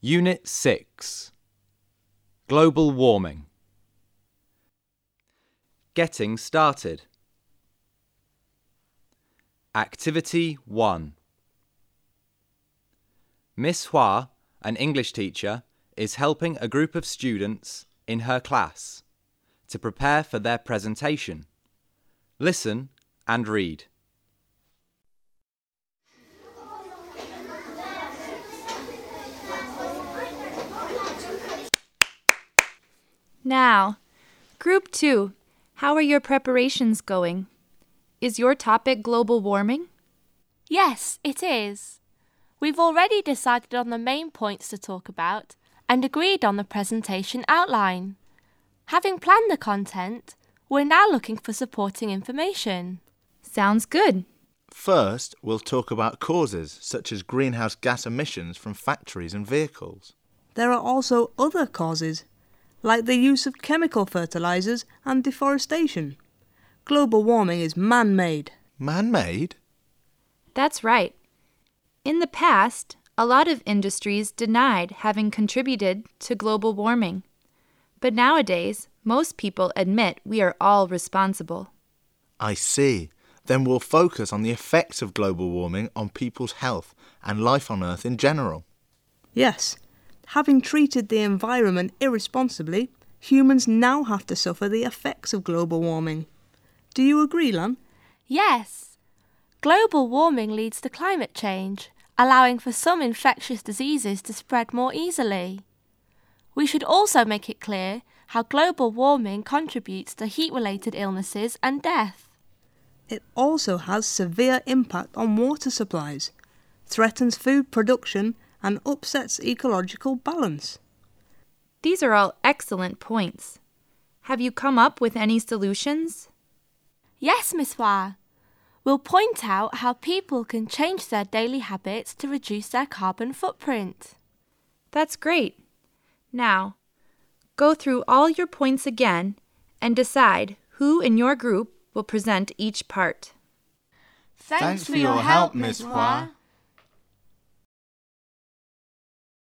Unit 6. Global warming. Getting started. Activity 1. Miss Hua, an English teacher, is helping a group of students in her class to prepare for their presentation. Listen and read. Now, Group 2, how are your preparations going? Is your topic global warming? Yes, it is. We've already decided on the main points to talk about and agreed on the presentation outline. Having planned the content, we're now looking for supporting information. Sounds good. First, we'll talk about causes such as greenhouse gas emissions from factories and vehicles. There are also other causes, like the use of chemical fertilizers and deforestation. Global warming is man-made. Man-made? That's right. In the past, a lot of industries denied having contributed to global warming. But nowadays, most people admit we are all responsible. I see. Then we'll focus on the effects of global warming on people's health and life on Earth in general. Yes, having treated the environment irresponsibly, humans now have to suffer the effects of global warming. Do you agree, Lan? Yes. Global warming leads to climate change, allowing for some infectious diseases to spread more easily. We should also make it clear how global warming contributes to heat-related illnesses and death. It also has severe impact on water supplies, threatens food production and upsets ecological balance. These are all excellent points. Have you come up with any solutions? Yes, Miss Hua. We'll point out how people can change their daily habits to reduce their carbon footprint. That's great. Now, go through all your points again and decide who in your group will present each part. Thanks for your help, Miss Hua.